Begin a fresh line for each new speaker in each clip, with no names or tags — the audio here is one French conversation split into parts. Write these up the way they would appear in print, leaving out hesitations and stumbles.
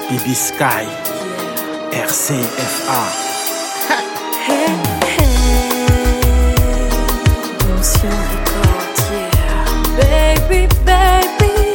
Baby Sky, RCFA.
Hey, hey, Conscient Record, yeah. Baby, baby.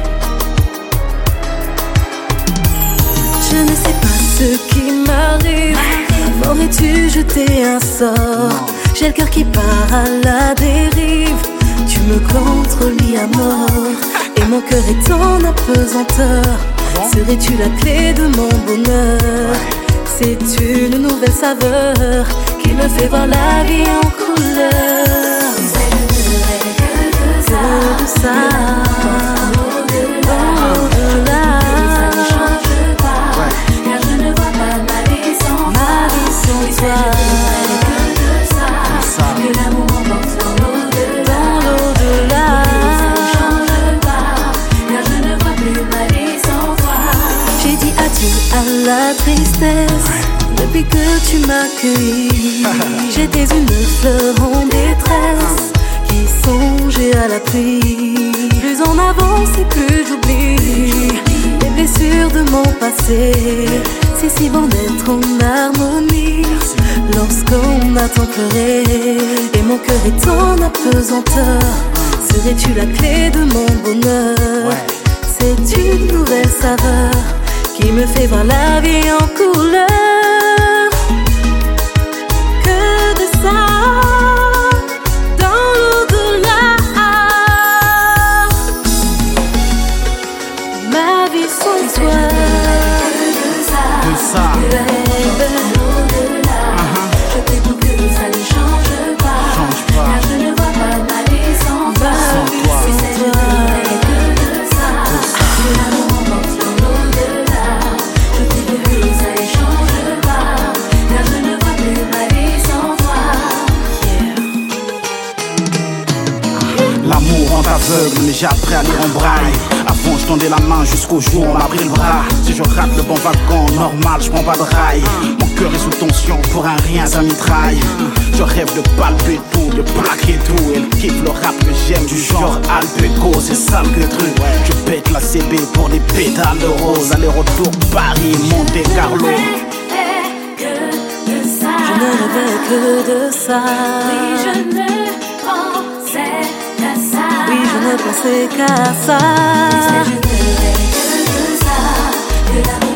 Je ne sais pas ce qui m'arrive. M'aurais-tu jeté un sort? J'ai le cœur qui part à la dérive. Tu me contrôles à mort et mon cœur est en apesanteur. Serais-tu la clé de mon bonheur? C'est une nouvelle saveur qui me fait voir la vie en couleur. Que de ça, au-delà.
Car je ne vois pas ma vie sans toi. Que l'amour emporte dans l'au-delà. Car je ne vois plus ma vie sans toi.
J'ai dit adieu à la tristesse depuis que tu m'as cueilli. J'étais une fleur en détresse qui songeait à la pluie. Plus on avance et plus j'oublie les blessures de mon passé. C'est si bon d'être en harmonie lorsqu'on a tant pleuré et mon cœur est en apesanteur. Serais-tu la clé de mon bonheur? C'est une nouvelle saveur qui me fait voir la vie en couleur. Que de ça dans l'au-delà. Ma vie sans toi.
De ça.
Je prie pour que ça ne change pas. Car je ne vois pas ma vie sans toi. Si c'est que de ça. Que l'amour emporte dans l'au-delà. Je prie pour que ça ne change pas. Car je ne vois plus ma vie sans toi.
L'amour rend aveugle, mais j'ai appris à lire en braille. Avant je tendais la main jusqu'au jour où on m'a pris le bras. Si je rate le bon wagon, normal, je prends pas de rail. Mon cœur est sous tension, pour un rien ça mitraille. Je rêve de palper tout, de plaquer tout. Elle kiffe le rap que j'aime, du genre Alpeco, c'est ça le truc. Je pète la CB pour des pétales de rose. Aller-retour Paris, Monte Carlo.
Que de ça.
Je ne rêvais que de ça.
Oui, je ne pensais qu'à ça.
Oui, je ne pensais qu'à ça.
Je ne rêvais que de ça. Que l'amour